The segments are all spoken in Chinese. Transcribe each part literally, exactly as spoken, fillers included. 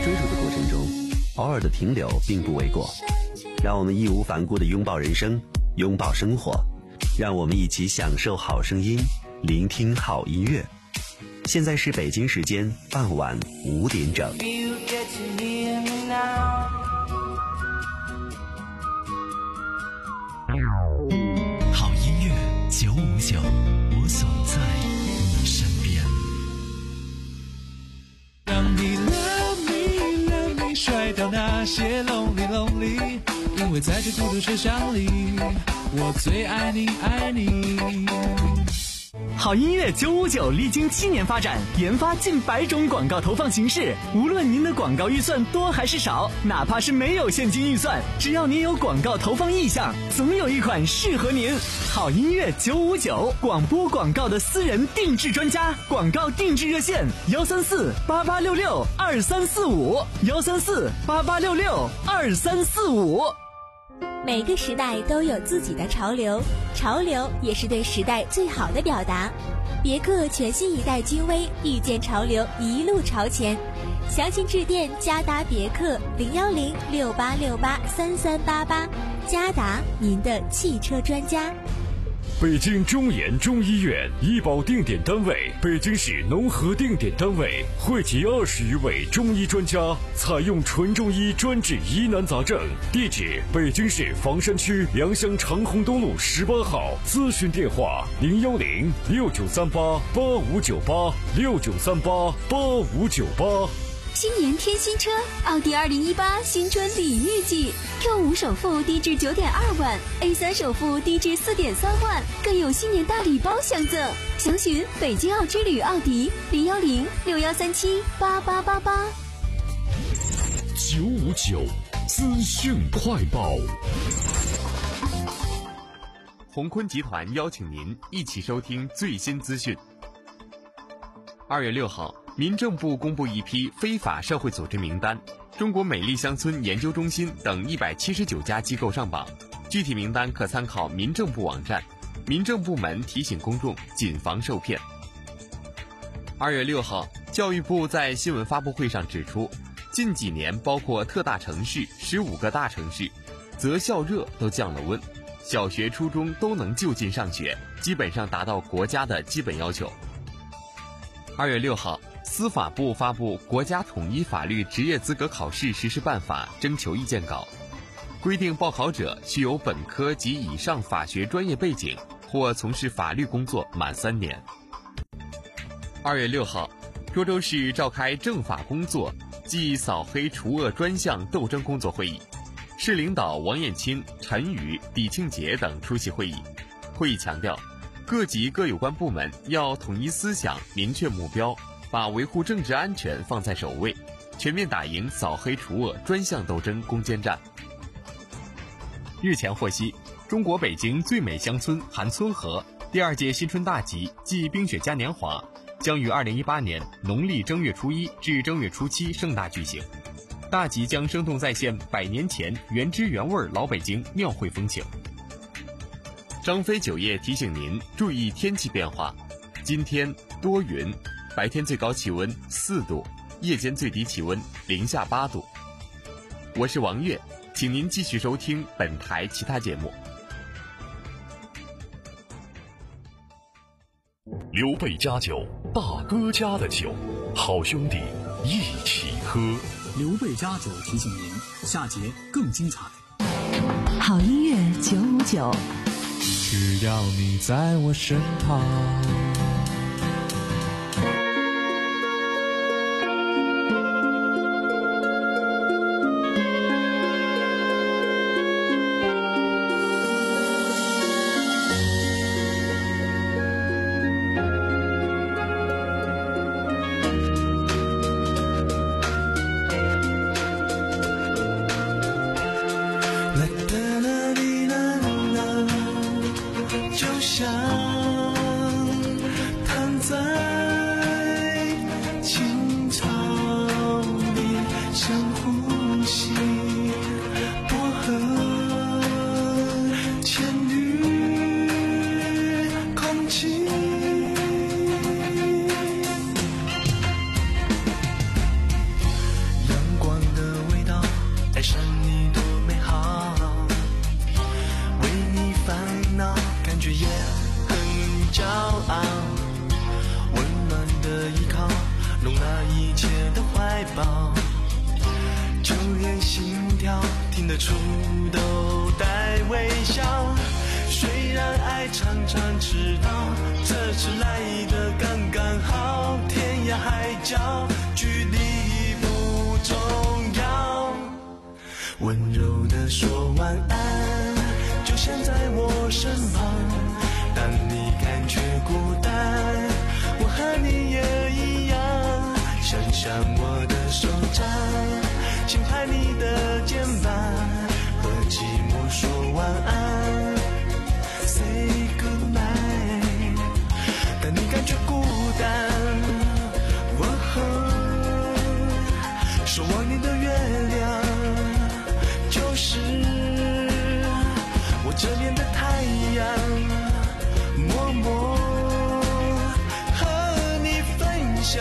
追逐的过程中，偶尔的停留并不为过。让我们义无反顾地拥抱人生，拥抱生活，让我们一起享受好声音，聆听好音乐。现在是北京时间傍晚五点整。 好音乐九五九，我总在你身边。 让你 love me love me 甩掉那些 lonely lonely， 因为在这孤独车厢里，我最爱你爱你。 好音乐九五九历经七年发展，研发近百种广告投放形式。无论您的广告预算多还是少，哪怕是没有现金预算，只要您有广告投放意向，总有一款适合您。好音乐九五九，广播广告的私人定制专家，广告定制热线幺三四八八六六二三四五幺三四八八六六二三四五。 每个时代都有自己的潮流，潮流也是对时代最好的表达。别克全新一代君威，遇见潮流，一路朝前。详情致电嘉达别克零幺零六八六八三三八八，嘉达，您的汽车专家。 北京中研中医院医保定点单位，北京市农合定点单位，汇集二十余位中医专家，采用纯中医专治疑难杂症。地址：北京市房山区良乡长虹东路十八号。咨询电话：零幺零六九三八八五九八六九三八八五九八。 新年添新车，奥迪二零一八新春礼遇季 ，Q 五首付低至九点二万 ，A 三首付低至四点三万，更有新年大礼包相赠。详询北京奥之旅奥迪零幺零六幺三七八八八八。 九五九资讯快报。 鸿坤集团邀请您一起收听最新资讯。二月六号。民政部公布一批非法社会组织名单，中国美丽乡村研究中心等一百七十九家机构上榜，具体名单可参考民政部网站。民政部门提醒公众谨防受骗。二月六号，教育部在新闻发布会上指出，近几年包括特大城市十五个大城市，择校热都降了温，小学、初中都能就近上学，基本上达到国家的基本要求。二月六号。司法部发布《国家统一法律职业资格考试实施办法》征求意见稿，规定报考者需有本科及以上法学专业背景，或从事法律工作满三年。二月六号，涿州市召开政法工作暨扫黑除恶专项斗争工作会议，市领导王艳清、陈宇、李庆杰等出席会议。会议强调，各级各有关部门要统一思想，明确目标，把维护政治安全放在首位，全面打赢扫黑除恶专项斗争攻坚战。日前获悉，中国北京最美乡村韩村河第二届新春大集暨冰雪嘉年华将于二零一八年农历正月初一至正月初七盛大举行。大集将生动再现百年前原汁原味老北京庙会风情。张飞酒业提醒您注意天气变化，今天多云，白天最高气温四度，夜间最低气温零下八度。我是王悦，请您继续收听本台其他节目。 刘备家酒，大哥家的酒，好兄弟一起喝。 刘备家酒提醒您，下节更精彩。 好音乐九五九， 只要你在我身旁。 容纳一切的怀抱，就连心跳听得出都带微笑。虽然爱常常迟到，这次来的刚刚好，天涯海角距离不重要。温柔地说晚安，就像在我身旁，当你感觉孤单，我和你也一样。想想我的手掌，轻拍你的肩膀，和寂寞说晚安 Say good night。 当你感觉孤单，我守望你的月亮，就是我这边的太阳，默默和你分享。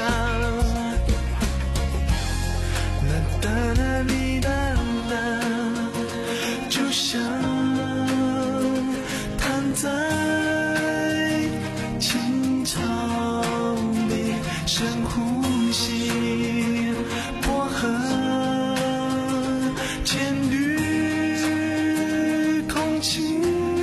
啦哒啦哩啦啦，就像躺在青草里深呼吸，薄荷浅绿空气。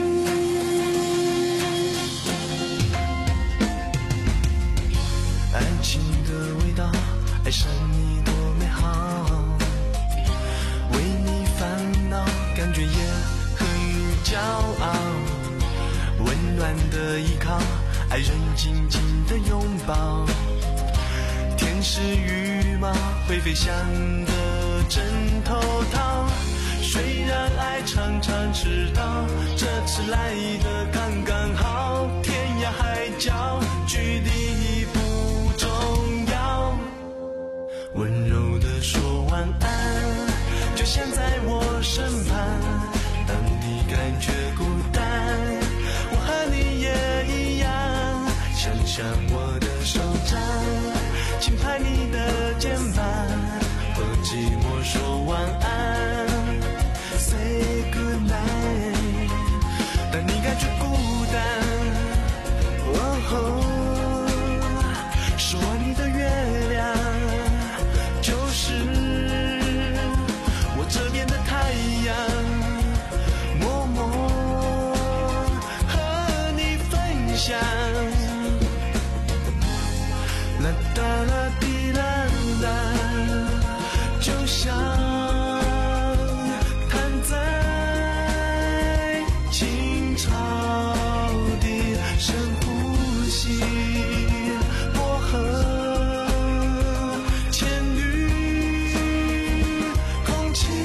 爱情的味道，爱上你多美好，为你烦恼，感觉也很骄傲。温暖的依靠，爱人紧紧的拥抱，天使羽毛会飞翔的枕头套。虽然爱常常迟到，这次来的刚刚好，天涯海角距离不重要。温柔地说晚安，就像在我身旁，当你感觉孤单，我和你也一样。想想我的手掌，轻拍你的肩膀，和寂寞说晚安 Say good night。 当你感觉孤单，哦，守望你的月亮，就是我这边的太阳，默默和你分享。啦哒啦滴啦啦，就像躺在青草地深呼吸，薄荷浅绿空气。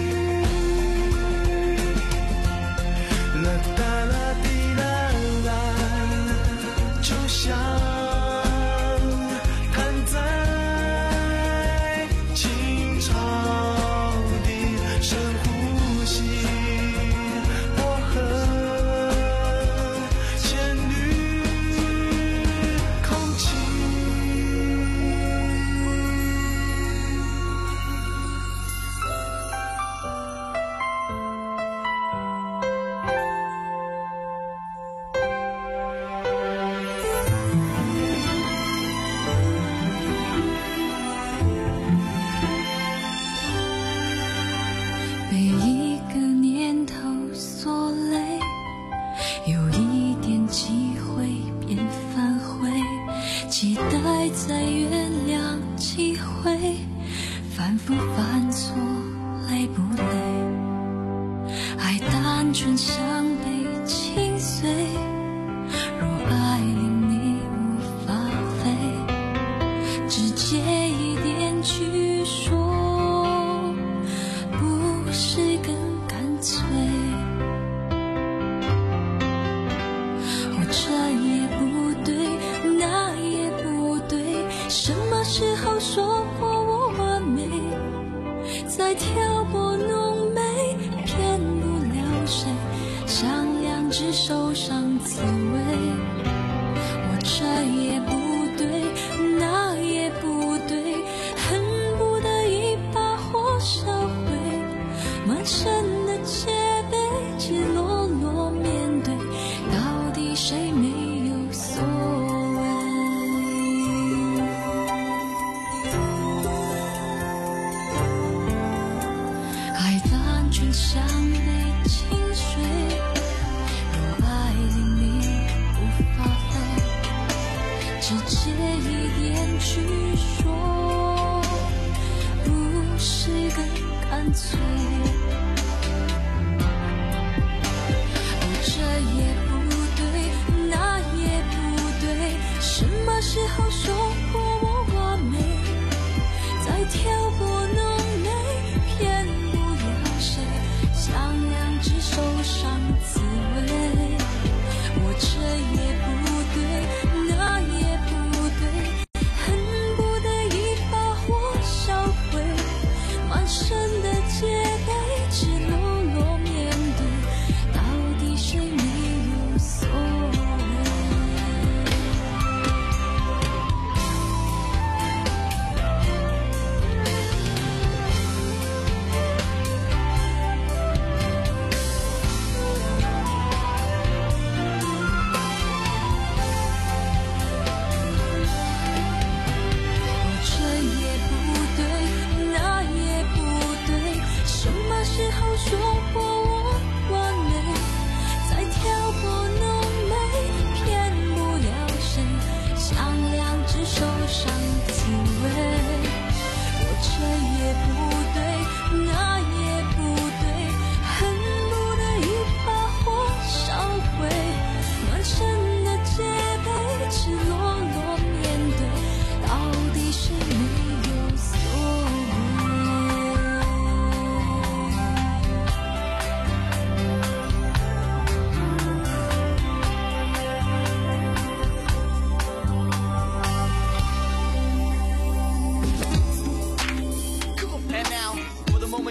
啦哒啦滴啦啦，就像再原谅机会，反复犯错累不累？爱单纯像被轻碎，若爱令你无法飞，直接一点去说，不是更干脆？我这也不对，那也不对，什么时候说过我完美？在挑拨浓眉，骗不了谁，像两只手上刺猬。我这也不对，那也不对，恨不得一把火烧毁满身的戒备，赤裸裸面对，到底谁没有所谓？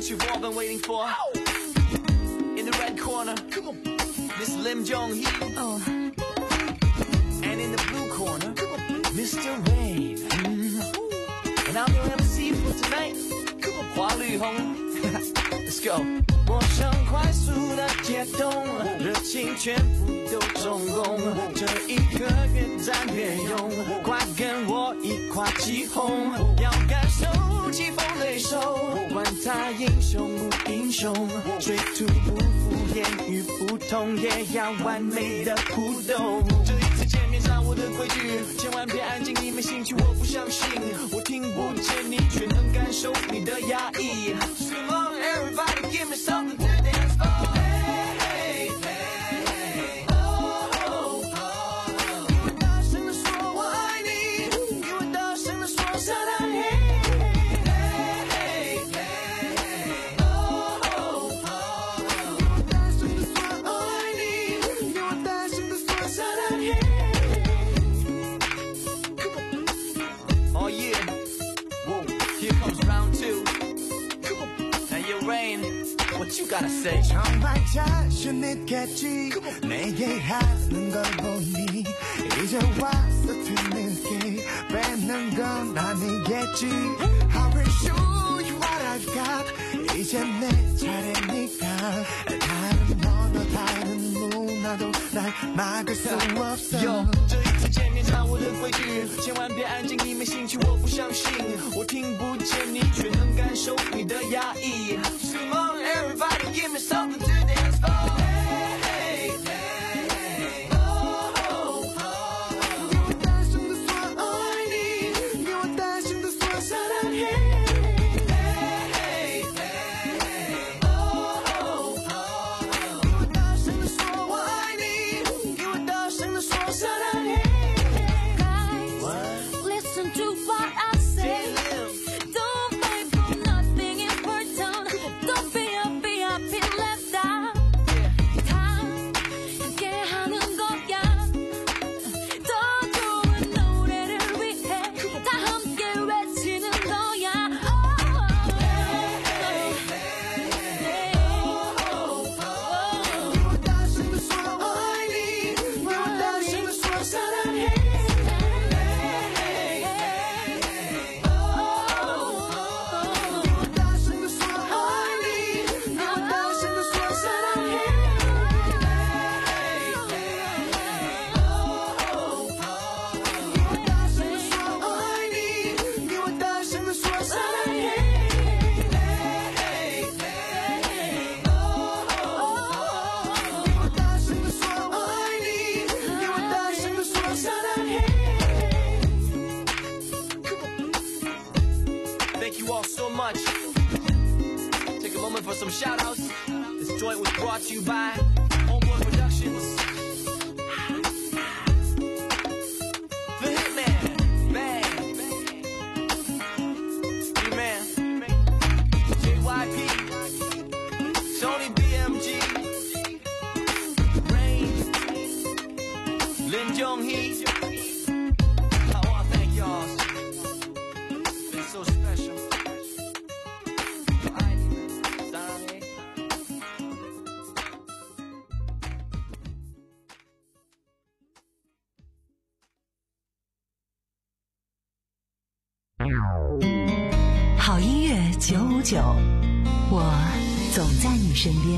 what you've all been waiting for. In the red corner, come on, Miss Lim Jong-hee. Oh. And in the blue corner, come on, Mister Rain. Mm. And I'm your M C for tonight. Come on, 华绿红。Let's go. 我想快速的解冻，热情全部都中共，这一个月暂别用，快跟我一块起哄，要感受棋逢对手，管他英雄不英雄，水土不服，言语不同，也要完美的互动。这一次见面上我的规矩，千万别安静，你没兴趣，我不相信，我听不见你，却能感受你的压抑。Come on, everybody, give me something to dance for. Hey, hey, hey, oh, oh, oh. 给我大声地说我爱你，给我大声地说撒旦嘿。Hey, hey, hey, oh, oh, oh. 给我大声地说我爱你，给我大声地说撒旦嘿。Oh yeah, whoa, here comes round two. Rain, what you gotta say? 정말 자신 있겠지 내게 하는 걸 보니 이제 와서 뒤늦게 뺏는 건 아니겠지 I will show you what I've got 이제 내 차례니까 다른 언어 다른 문화도 날 막을 수 없어 Yo, 这一次见面唱我的规矩千万别安静你没兴趣我不相信我听不见你却能感受你的压抑 Come on everybody give me something to dance for Hey, hey, hey, oh, oh, oh 给我大声地说我爱你给我大声地说撒旦嘿 Hey, hey, hey, oh, oh, oh 给我大声地说我爱你给我大声地说撒旦嘿 Guys, listen to what I say Don't fight for nothing important Don't be a be a be left out 다 함께 하는 거야 더 좋은 노래를 위해 다 함께 외치는 거야 给我大声地说我爱你给我大声地说撒旦嘿 Thank you all so much. Take a moment for some shout outs. This joint was brought to you by Homeboy Productions. The Hitman, Bang, D-Man, J Y P, Tony B M G, Rain, Lim Jong-hee. I wanna thank y'all. It's so special. 好音乐九五九，我总在你身边。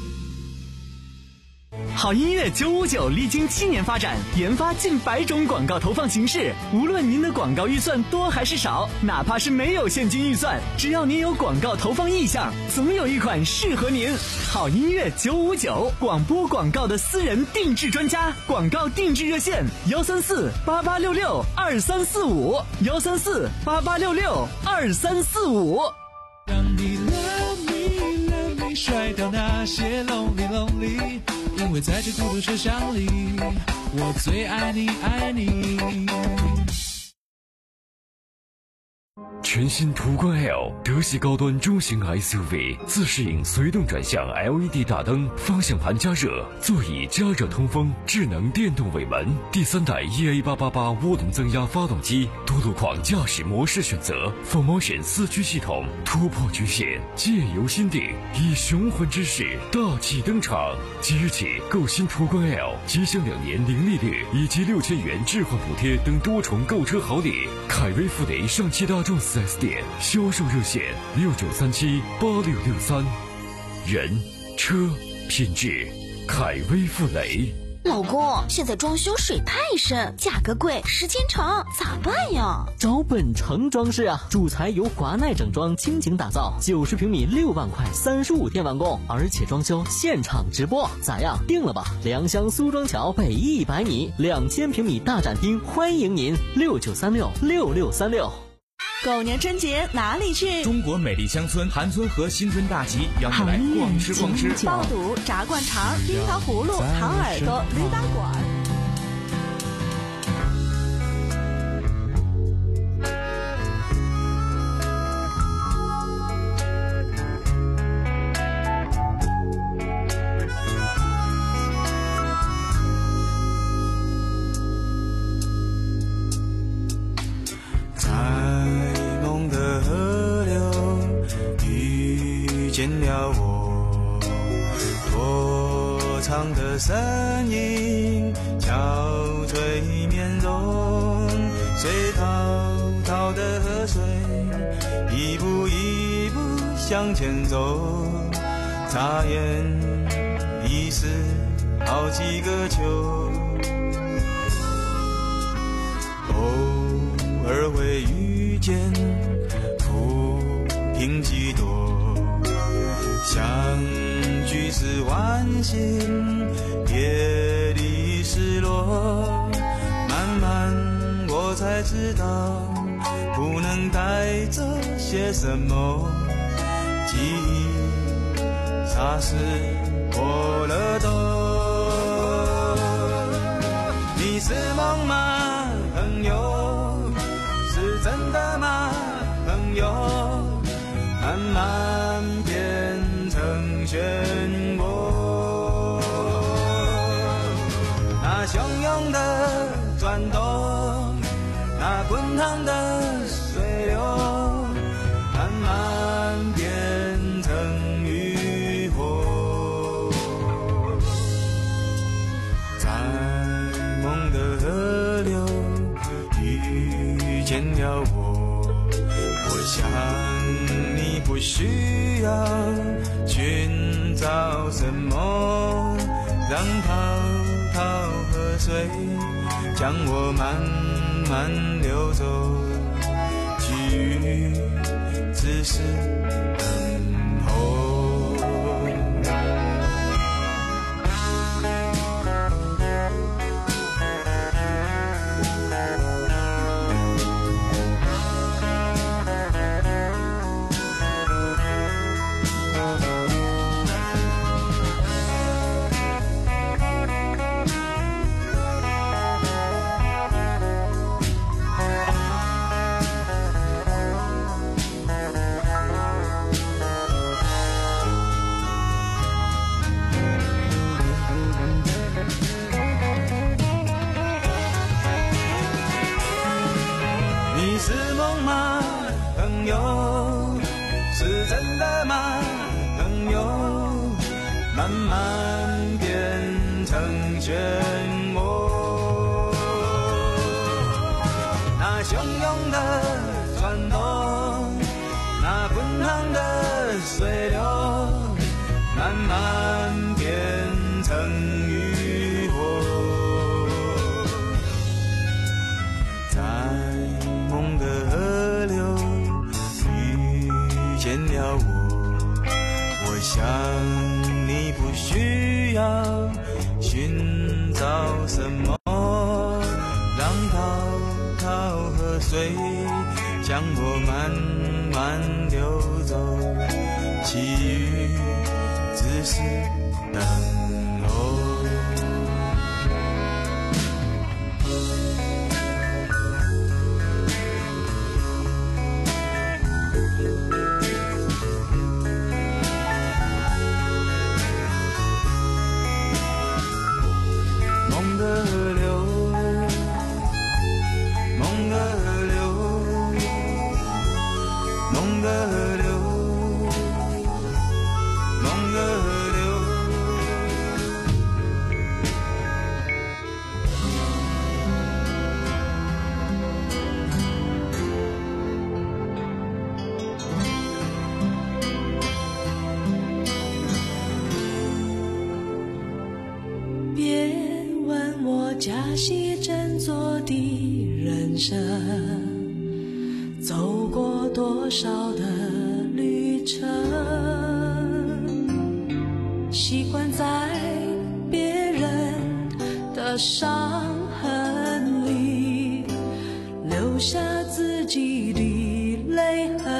好音乐九五九历经七年发展，研发近百种广告投放形式。无论您的广告预算多还是少，哪怕是没有现金预算，只要您有广告投放意向，总有一款适合您。好音乐九五九，广播广告的私人定制专家，广告定制热线幺三四八八六六二三四五幺三四八八六六二三四五。 让你 love me love me 甩掉那些 lonely lonely。因为在这孤独车厢里，我最爱你，爱你。 全全新途观 L 德系高端中型 S U V， 自适应随动转向 L E D 大灯，方向盘加热，座椅加热通风，智能电动尾门，第三代 E A 八八八涡轮增压发动机，多路况驾驶模式选择 ，Full Motion 四驱系统，突破局限，借由心定，以雄浑之势大气登场。即日起购新途观 L， 即享两年零利率以及六千元置换补贴等多重购车好礼。凯威富雷上汽大众 四 S 店销售热线六九三七八六六三。人车品质，凯威富雷。 老公，现在装修水太深，价格贵，时间长，咋办呀？ 找本城装饰啊，主材由华奈整装倾情打造，九十平米六万块，三十五天完工，而且装修现场直播，咋样？定了吧？良乡苏庄桥北一百米，两千平米大展厅，欢迎您，六九三六六六三六。 狗年春节哪里去？ 中国美丽乡村韩村和新春大集，邀你来逛吃逛吃。 爆肚、炸灌肠、冰糖葫芦、糖耳朵、驴打滚。 见了我，多长的身影，憔悴面容，水滔滔的河水，一步一步向前走，眨眼已是好几个秋，偶尔会遇见浮萍几朵，相聚是万幸，别离失落，慢慢我才知道，不能带着些什么，记忆霎时过了冬。你是梦吗，朋友？是真的吗，朋友？慢慢变成漩涡，那汹涌的转动，那滚烫的水流，慢慢变成渔火，在梦的河流遇见了我，我想你不需要寻找什么，让滔滔河水将我慢慢流走，其余只是等候。你是梦吗，朋友？是真的吗，朋友？慢慢变成漩涡，那汹涌的转动，那滚烫的水流，慢慢变成渔火，在梦的河流遇见了我，我想你不需要寻找什么，让滔滔河水将我慢慢流走，其余只是等候。 戏振作的人生，走过多少的旅程，习惯在别人的伤痕里留下自己的泪痕。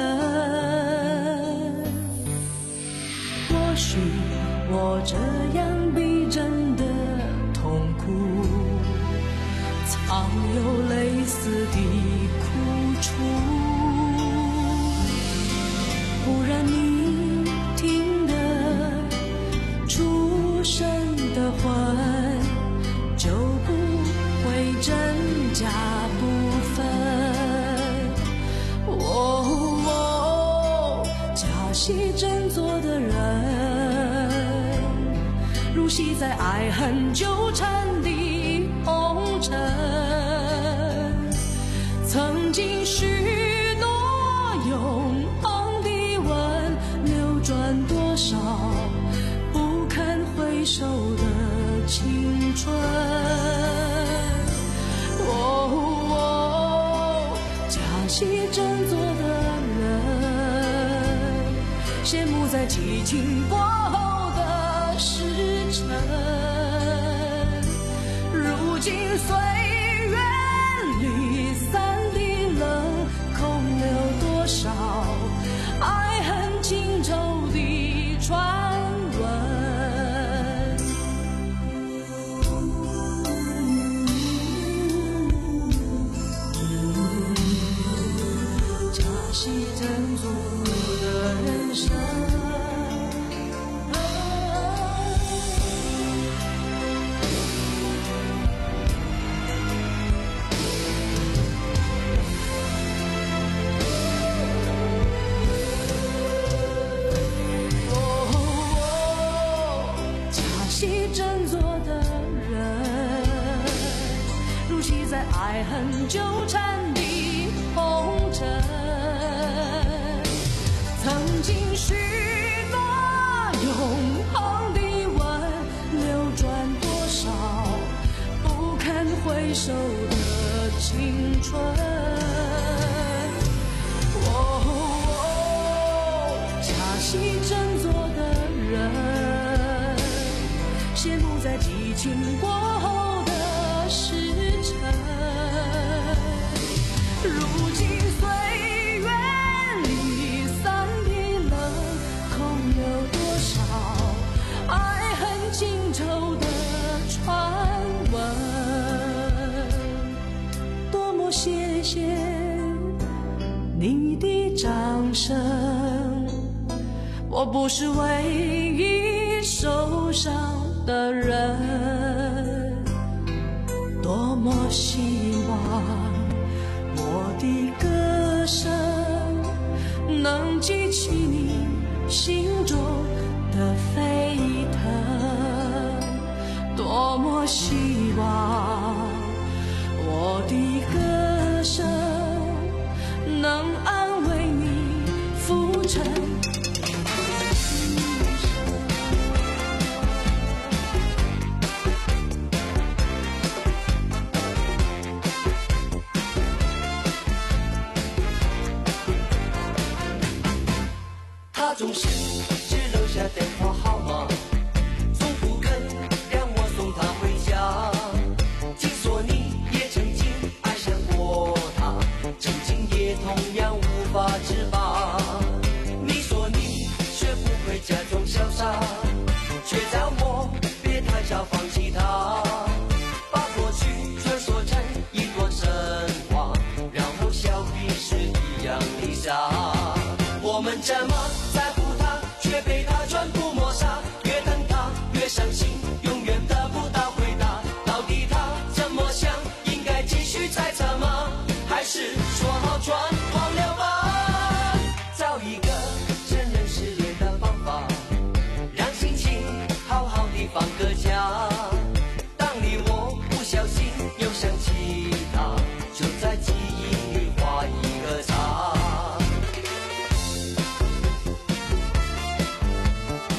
或许我这样逼真的痛苦，藏有类似的苦楚，不然你听得出生的魂，就不会真假不分。哦哦，假戏真做的人，入戏在爱恨纠缠的红尘，曾经许诺永恒的吻，流转多少不堪回首的青春。哦哦，假戏真做的人，羡慕在激情过后的时辰，如今岁月离散的冷，空留多少爱恨情仇的传闻。假戏真做的人生，真做的人，入戏在爱恨纠缠的红尘，曾经许诺永恒的吻，流转多少不堪回首的青春。哦哦，假戏真做的人，羡慕在激情过后的时辰，如今岁月离散的冷，空有多少爱恨情仇的传闻。多么谢谢你的掌声，我不是唯一受伤的人，多么希望我的歌声能激起你心中的沸腾，多么希望我的歌声能安慰你浮沉。 他总是只留下电话号码，从不肯让我送他回家。听说你也曾经爱上过他，曾经也同样无法自拔。你说你学不会假装潇洒，却叫我别太早放弃他，把过去传说成一段神话，然后笑彼是一样的傻。我们怎么在乎他，却被他全部抹杀，越等他越伤心，永远得不到回答。到底他怎么想，应该继续猜测吗？还是说好转忘了吧？找一个承认失恋的方法，让心情好好地放个假。当你我不小心又想起他，就在记忆里画一个叉。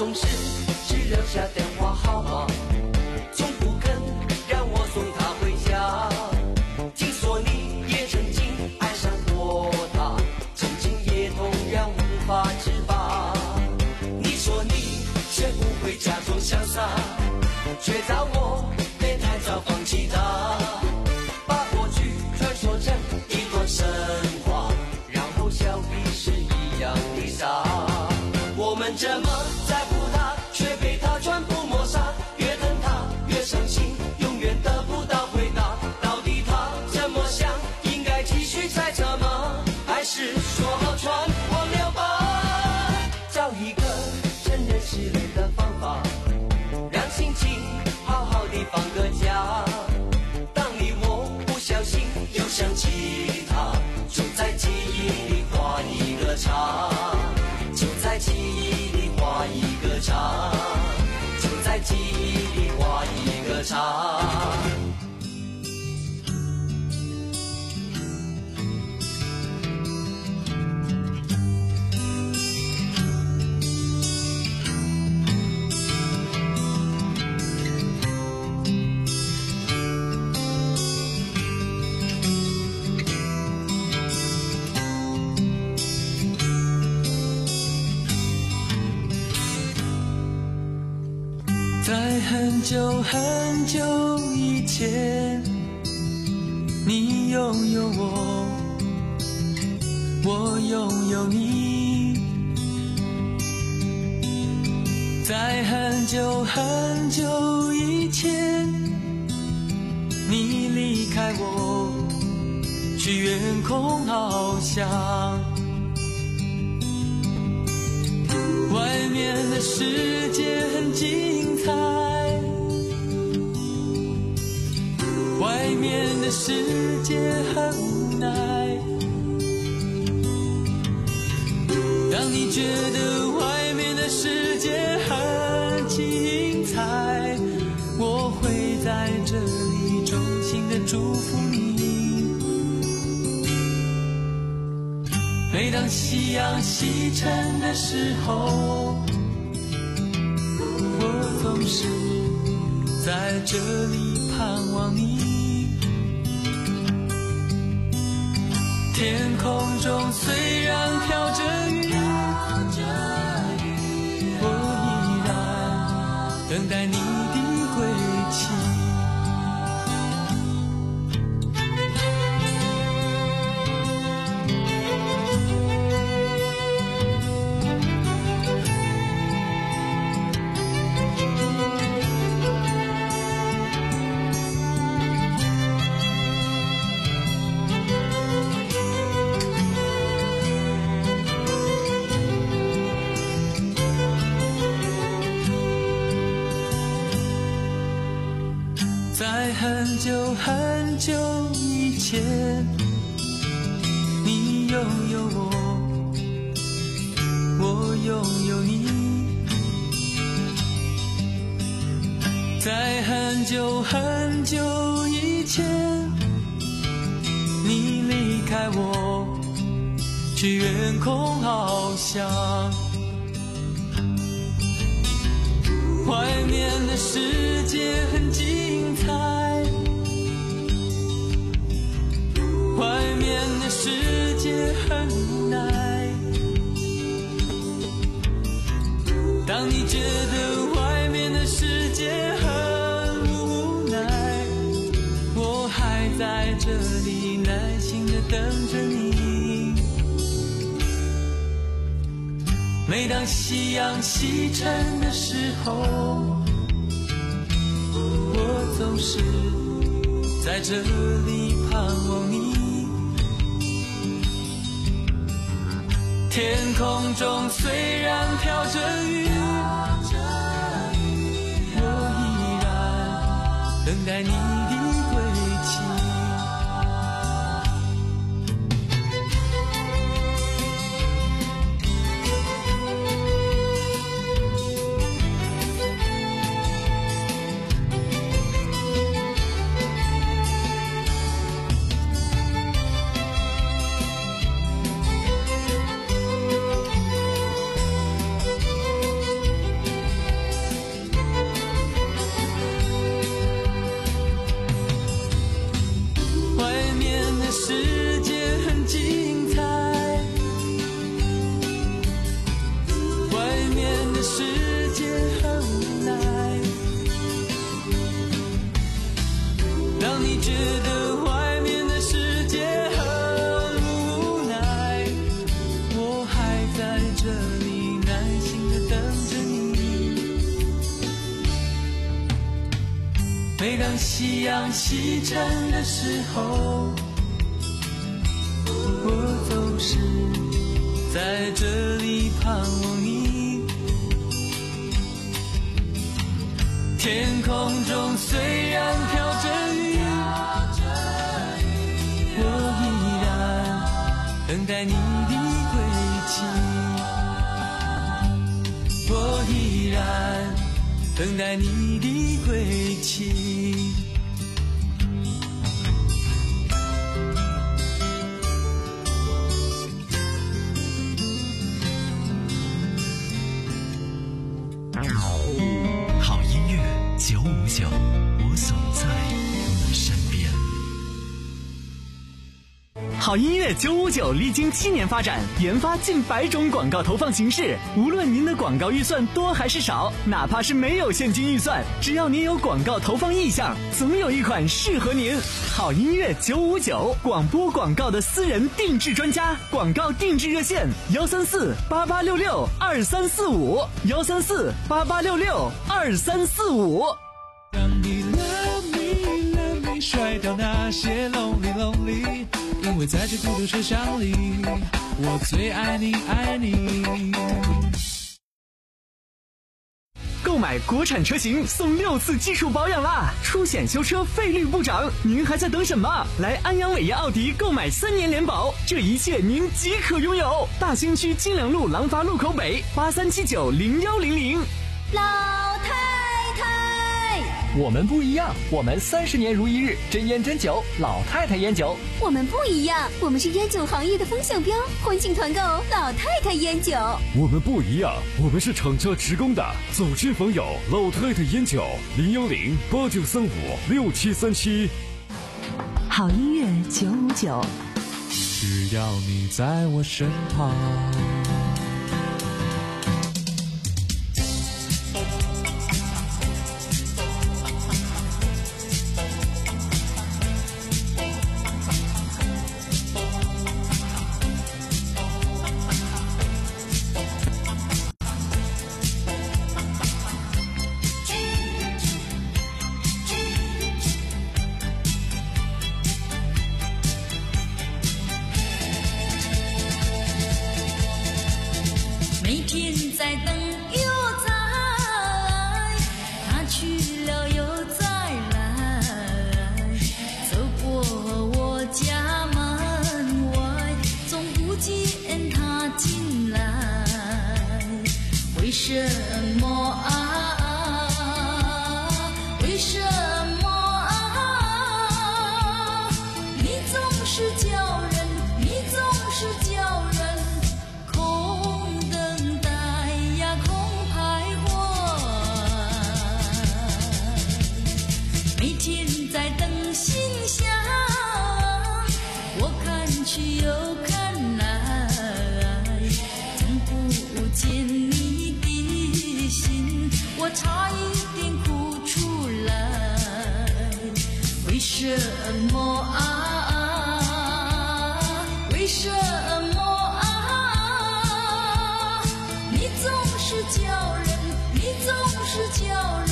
总是只留下电话号码，从不肯让我送她回家。听说你也曾经爱上过她，曾经也同样无法自拔。你说你学不会假装潇洒，却叫我别太早放弃她，把过去传说成一段神话，然后笑彼是一样的傻。我们这么在乎他，却被他全部抹杀，越等他越伤心，永远得不到回答。到底他怎么想？应该继续猜测吗？还是说好全忘了吧？找一个承认失恋的方法，让心情好好地放个假。当你我不小心又想起他，就在记忆里画一个叉，就在记忆里画一个叉，就在记忆里画一个叉。 在很久很久以前，你拥有我，我拥有你。在很久很久以前，你离开我，去远空翱翔。外面的世界很精彩，外面的世界很无奈。当你觉得外面的世界很精彩，我会在这里衷心的祝福你。每当夕阳西沉的时候，我总是在这里盼望你。天空中虽然飘着雨，我依然等待你的归期。在很久很久以前，你拥有我，我拥有你。在很久很久以前，你离开我，去远空翱翔。外面的世界很精彩，外面的世界很无奈。当你觉得外面的世界很无奈，我还在这里耐心地等着你。每当夕阳西沉的时候，我总是在这里盼望你。天空中虽然飘着雨，我依然等待你的归期。 每当夕阳西沉的时候，我总是在这里盼望你。天空中虽然飘着雨，我依然等待你的归期，我依然等待你的归期。 好音乐九五九，我总在你身边。 好音乐九五九历经七年发展，研发近百种广告投放形式。无论您的广告预算多还是少，哪怕是没有现金预算，只要您有广告投放意向，总有一款适合您。好音乐九五九，广播广告的私人定制专家，广告定制热线幺三四八八六六二三四五幺三四八八六六二三四五。 让你 love me love me， 甩掉那些 lonely lonely。因为在这孤独车厢里，我最爱你爱你。 购买国产车型送六次技术保养啦，出险修车费率不涨，您还在等什么？来安阳伟业奥迪购买三年联保，这一切您即可拥有。大兴区金良路廊坊路口北八三七九零幺零零。 老太太， 我们不一样，我们三十年如一日，真烟真酒，老太太烟酒。 我们不一样，我们是烟酒行业的风向标，欢庆团购老太太烟酒。 我们不一样，我们是厂家直供的，走进访友老太太烟酒零幺零八九三五六七三七。 好音乐九五九， 只要你在我身旁。 每天在等又在来，他去了又再来，走过我家门外，总不见他进来。为什么啊？为什么啊？你总是叫人，你总是叫人。每天在等信箱，我看去又看来，总不见你的心，我差一点哭出来。为什么啊？为什么啊？你总是叫人，你总是叫人。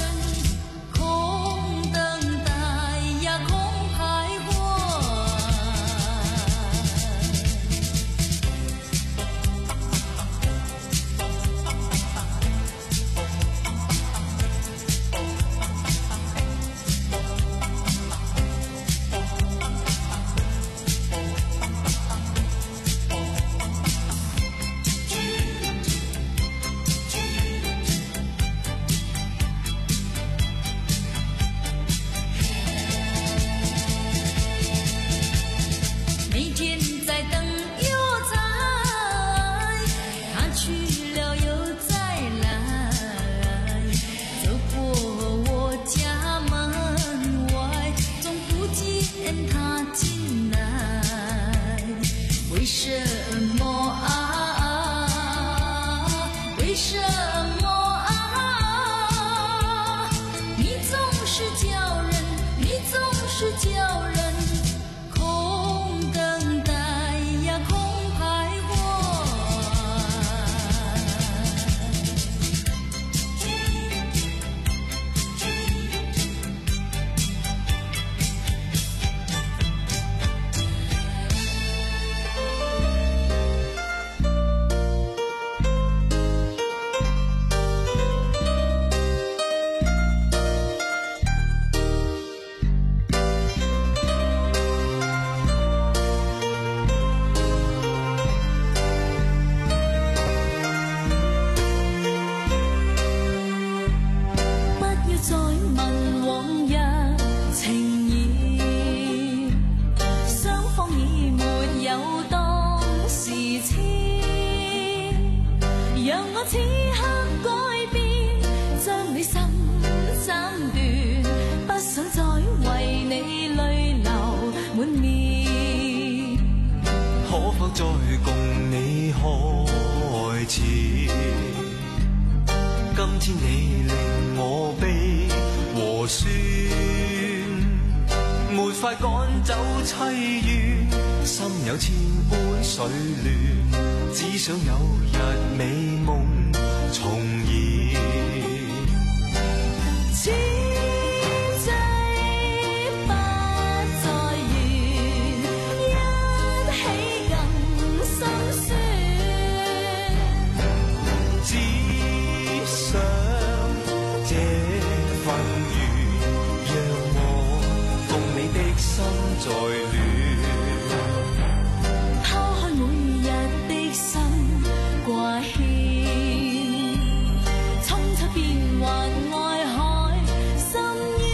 我此刻改變，將你心斬斷，不想再為你淚流滿面。 可否再共你開始？今天你令我悲和酸，沒法趕走凄怨，心有千般水亂，只想有日美夢重現。 此際不再緣，一起更心酸。 只想這份緣，讓我共你的心再亂。 拋開每日的心掛牽，衝出變幻愛海深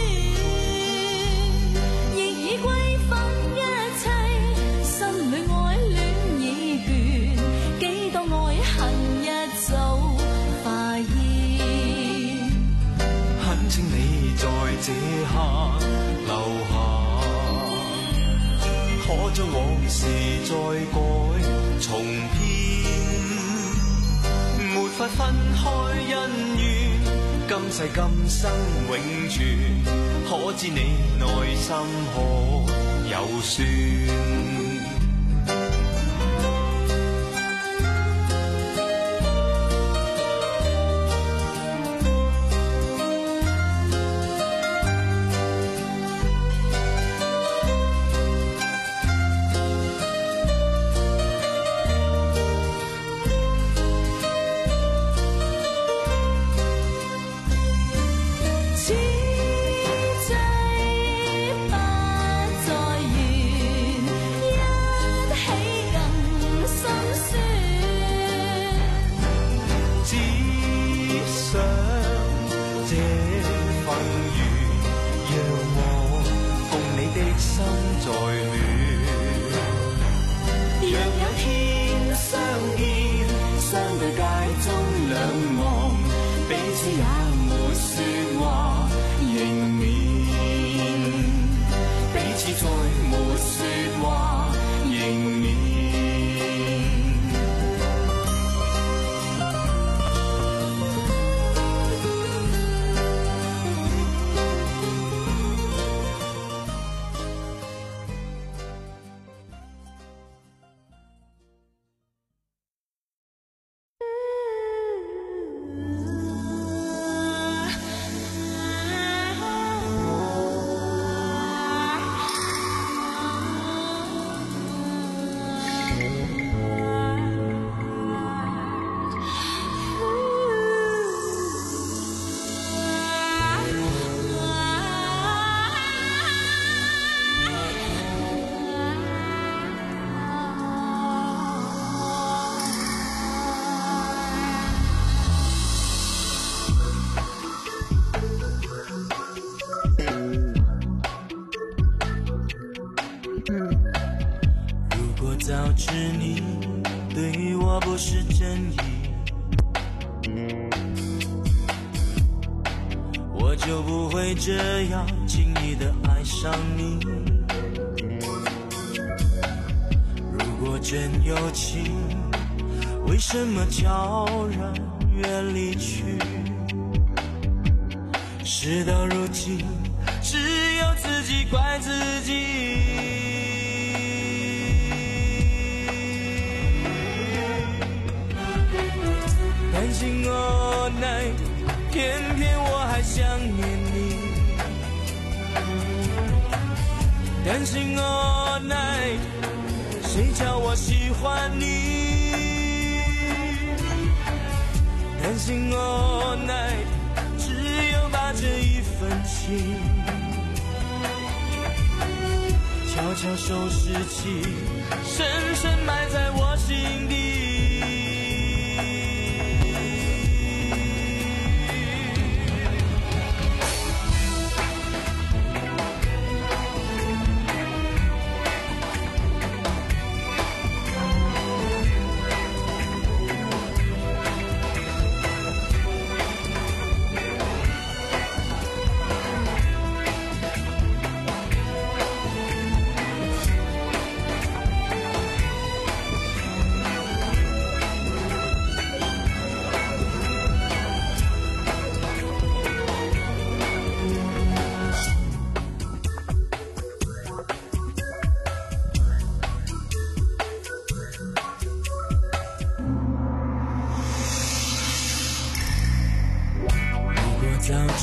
淵，亦已歸分一切，心裏愛戀已倦，幾多愛恨一早化煙。 懇請你在這刻留下，可將往事再改重編，沒法分開恩怨，今世今生永存，可知你內心可有算？ 早知你对我不是真意，我就不会这样轻易地爱上你。如果真有情，为什么悄然远离去？事到如今，只有自己怪自己。担心无奈，偏偏我还想念你。担心无奈，谁叫我喜欢你？担心无奈，只有把这一份情悄悄收拾起，深深埋在我心底。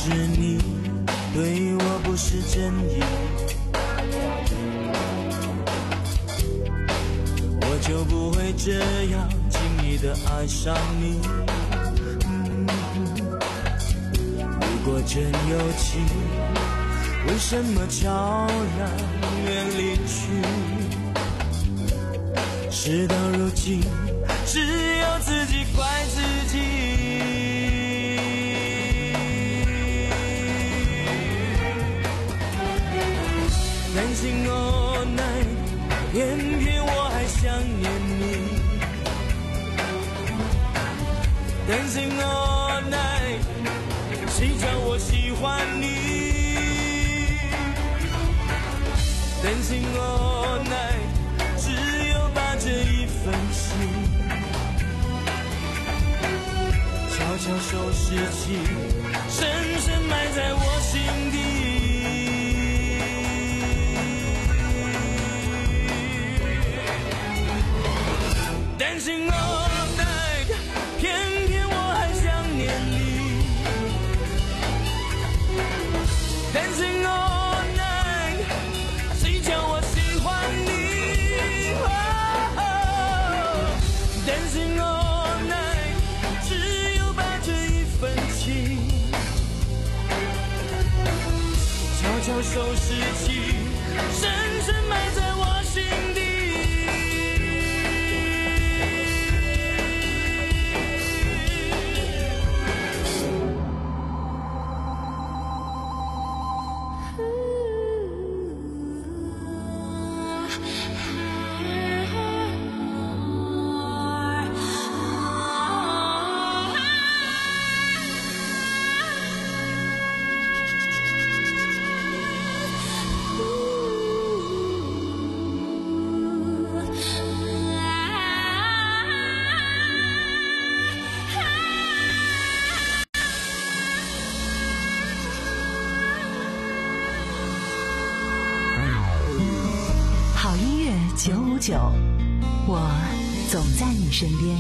是你对我不是真意，我就不会这样轻易的爱上你。嗯，如果真有情，为什么悄然远离去？事到如今，只有自己怪自己。担心 all night， 偏偏我还想念你。担心 all night， 谁叫我喜欢你。担心 all night， 只有把这一份心悄悄收拾起，深深埋在我心底。担心 all night， 偏偏我还想念你。担心 all night， 谁叫我喜欢你。担心 all night， 只有把这一份情悄悄收拾起，深深埋在我心底。 九五九，我总在你身边。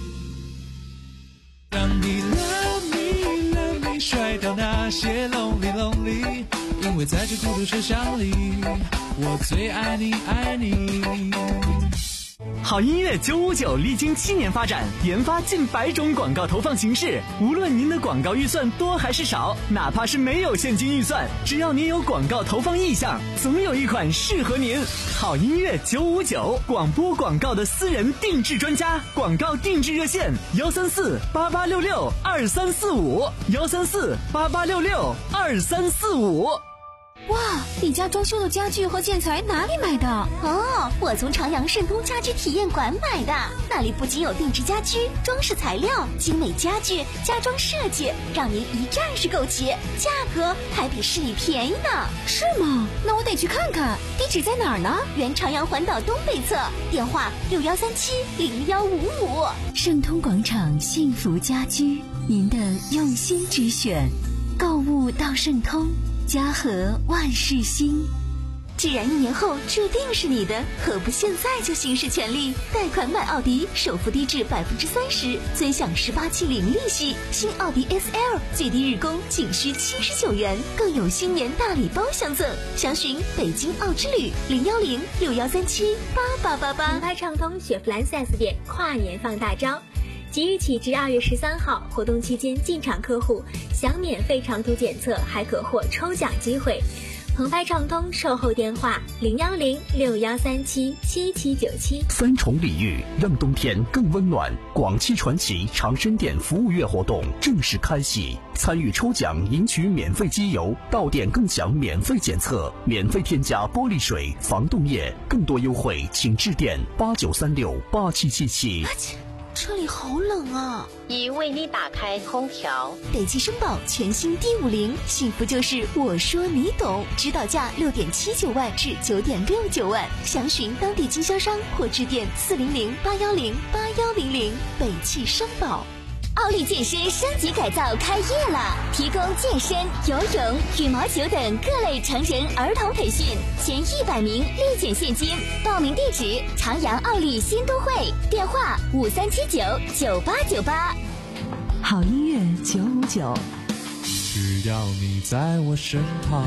让你 love me love me 甩掉那些 lonely lonely， 因为在这孤独车厢里，我最爱你爱你。 好音乐九五九历经七年发展，研发近百种广告投放形式。无论您的广告预算多还是少，哪怕是没有现金预算，只要您有广告投放意向，总有一款适合您。好音乐九五九，广播广告的私人定制专家，广告定制热线：幺三四八八六六二三四五，幺三四八八六六二三四五。 哇，你家装修的家具和建材哪里买的？ 哦，我从朝阳盛通家居体验馆买的。那里不仅有定制家居、装饰材料、精美家具、家装设计，让您一站式购齐，价格还比市里便宜呢。 是吗？那我得去看看。地址在哪儿呢？ 原朝阳环岛东北侧，电话六幺三七零幺五五。 盛通广场幸福家居，您的用心之选。购物到盛通。家和万事兴， 既然一年后注定是你的，何不现在就行使权利？贷款买奥迪，首付低至百分之三十，尊享十八期零利息。新奥迪 S L 最低日供仅需七十九元，更有新年大礼包相赠。详询北京奥之旅零幺零六幺三七八八八八。 澎湃畅通雪佛兰 四 S 店跨年放大招。即日起至二月十三号，活动期间进场客户享免费长途检测，还可获抽奖机会。澎湃畅通售后电话零幺零六幺三七七七九七。 三重礼遇，让冬天更温暖。广汽传祺长生店服务月活动正式开启，参与抽奖赢取免费机油，到店更享免费检测，免费添加玻璃水、防冻液。更多优惠，请致电八九三六八七七七。 车里好冷啊！ 已为你打开空调。 北汽绅宝全新 D 五零，幸福就是我说你懂，指导价六点七九万至九点六九万，详询当地经销商或致电四零零八幺零八幺零零。北汽绅宝。 奥利健身升级改造开业了，提供健身、游泳、羽毛球等各类成人儿童培训，前一百名立减现金。报名地址：朝阳奥利新都会，电话五三七九九八九八。 好音乐九五九。 只需要你在我身旁。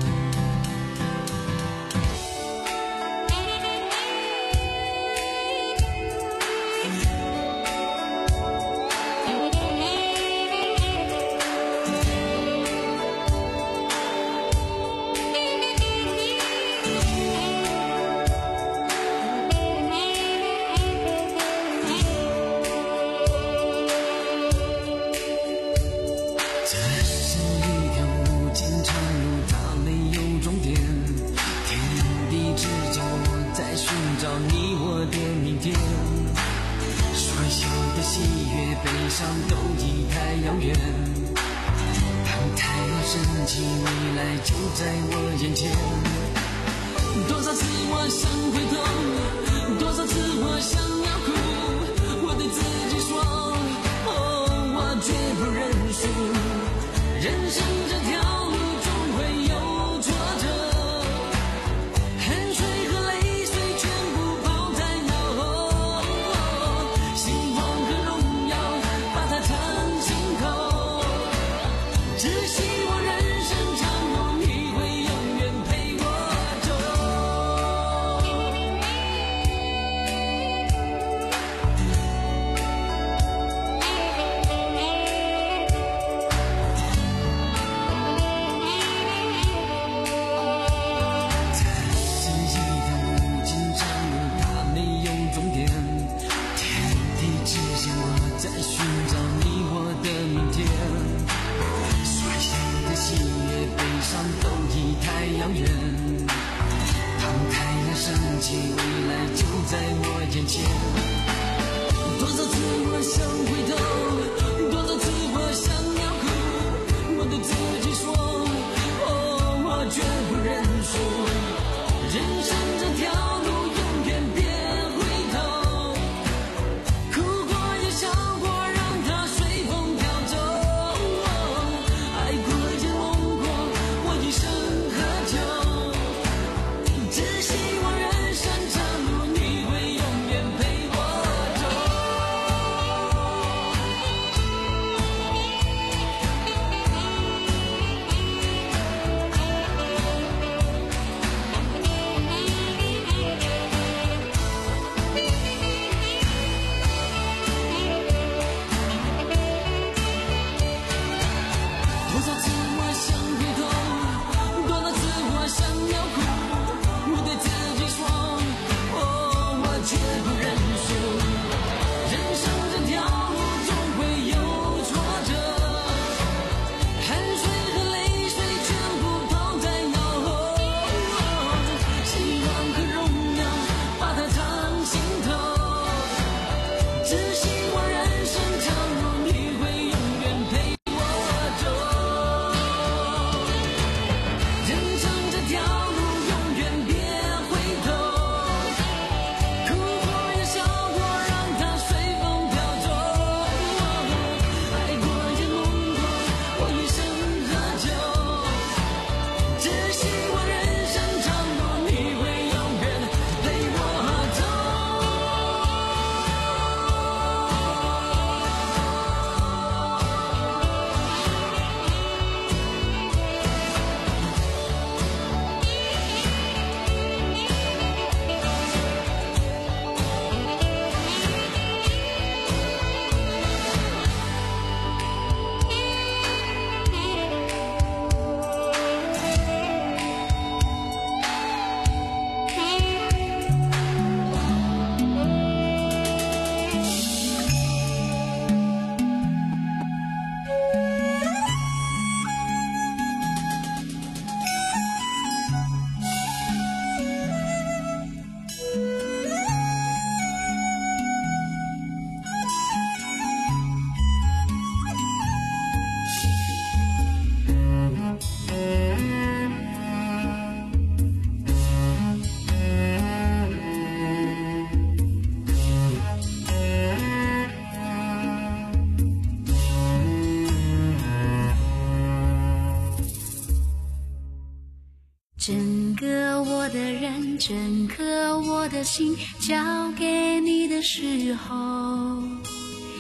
整个我的人，整颗我的心交给你的时候，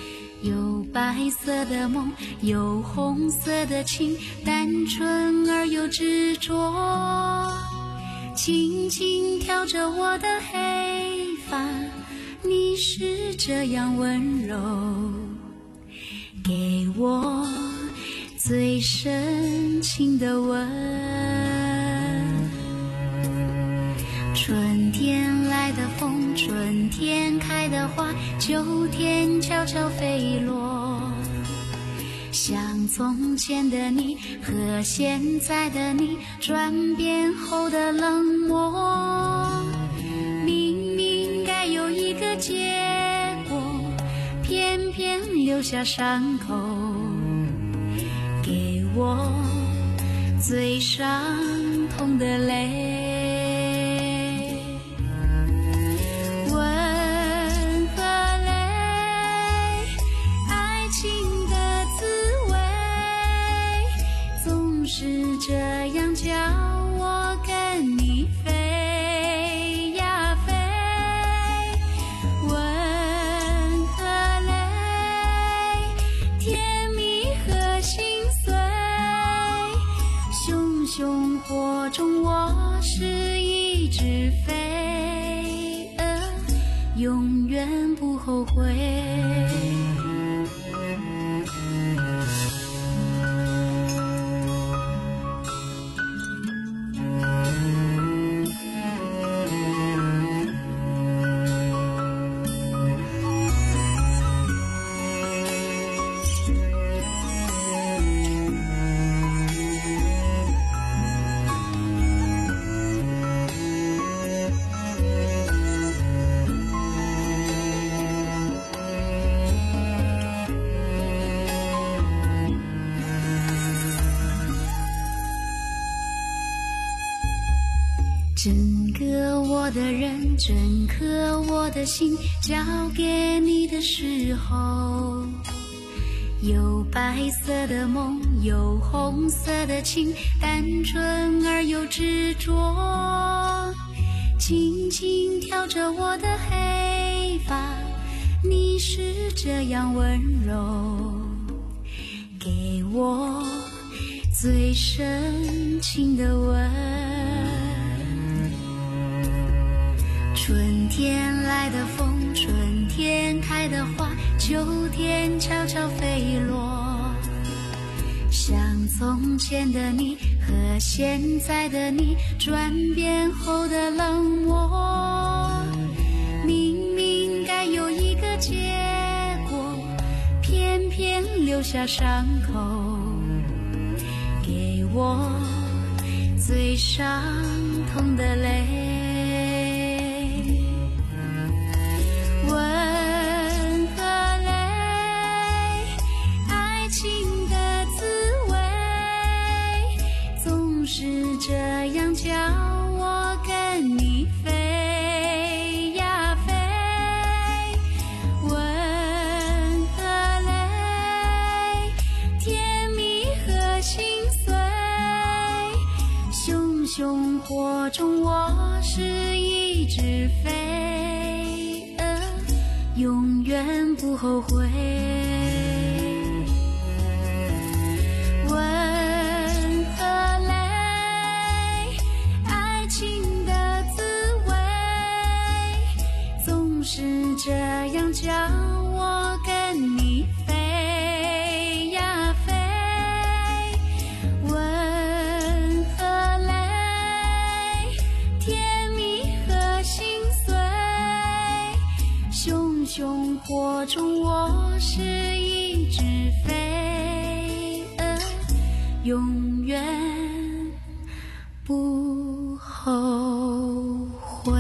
有白色的梦，有红色的情，单纯而又执着，轻轻挑着我的黑发，你是这样温柔，给我最深情的吻。春天来的风，春天开的花，秋天悄悄飞落，像从前的你和现在的你转变后的冷漠，明明该有一个结果，偏偏留下伤口，给我最伤痛的泪。是这样叫我跟你飞呀飞，吻和泪，甜蜜和心碎，熊熊火中我是一只飞蛾，永远不后悔。整个我的人，整颗我的心，交给你的时候，有白色的梦，有红色的情，单纯而又执着，轻轻挑着我的黑发，你是这样温柔，给我最深情的吻。春天来的风，春天开的花，秋天悄悄飞落，像从前的你和现在的你转变后的冷漠，明明该有一个结果，偏偏留下伤口，给我最伤痛的泪。是这样叫我跟你飞呀飞，吻和泪，甜蜜和心碎，熊熊火中我是一只飞蛾，永远不后悔。是这样叫我跟你飞呀飞，吻和泪，甜蜜和心碎，熊熊火中我是一只飞蛾，永远不后悔。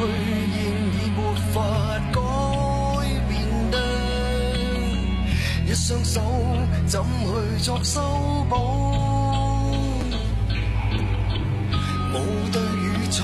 仍然沒法改變的，一雙手怎去作修補？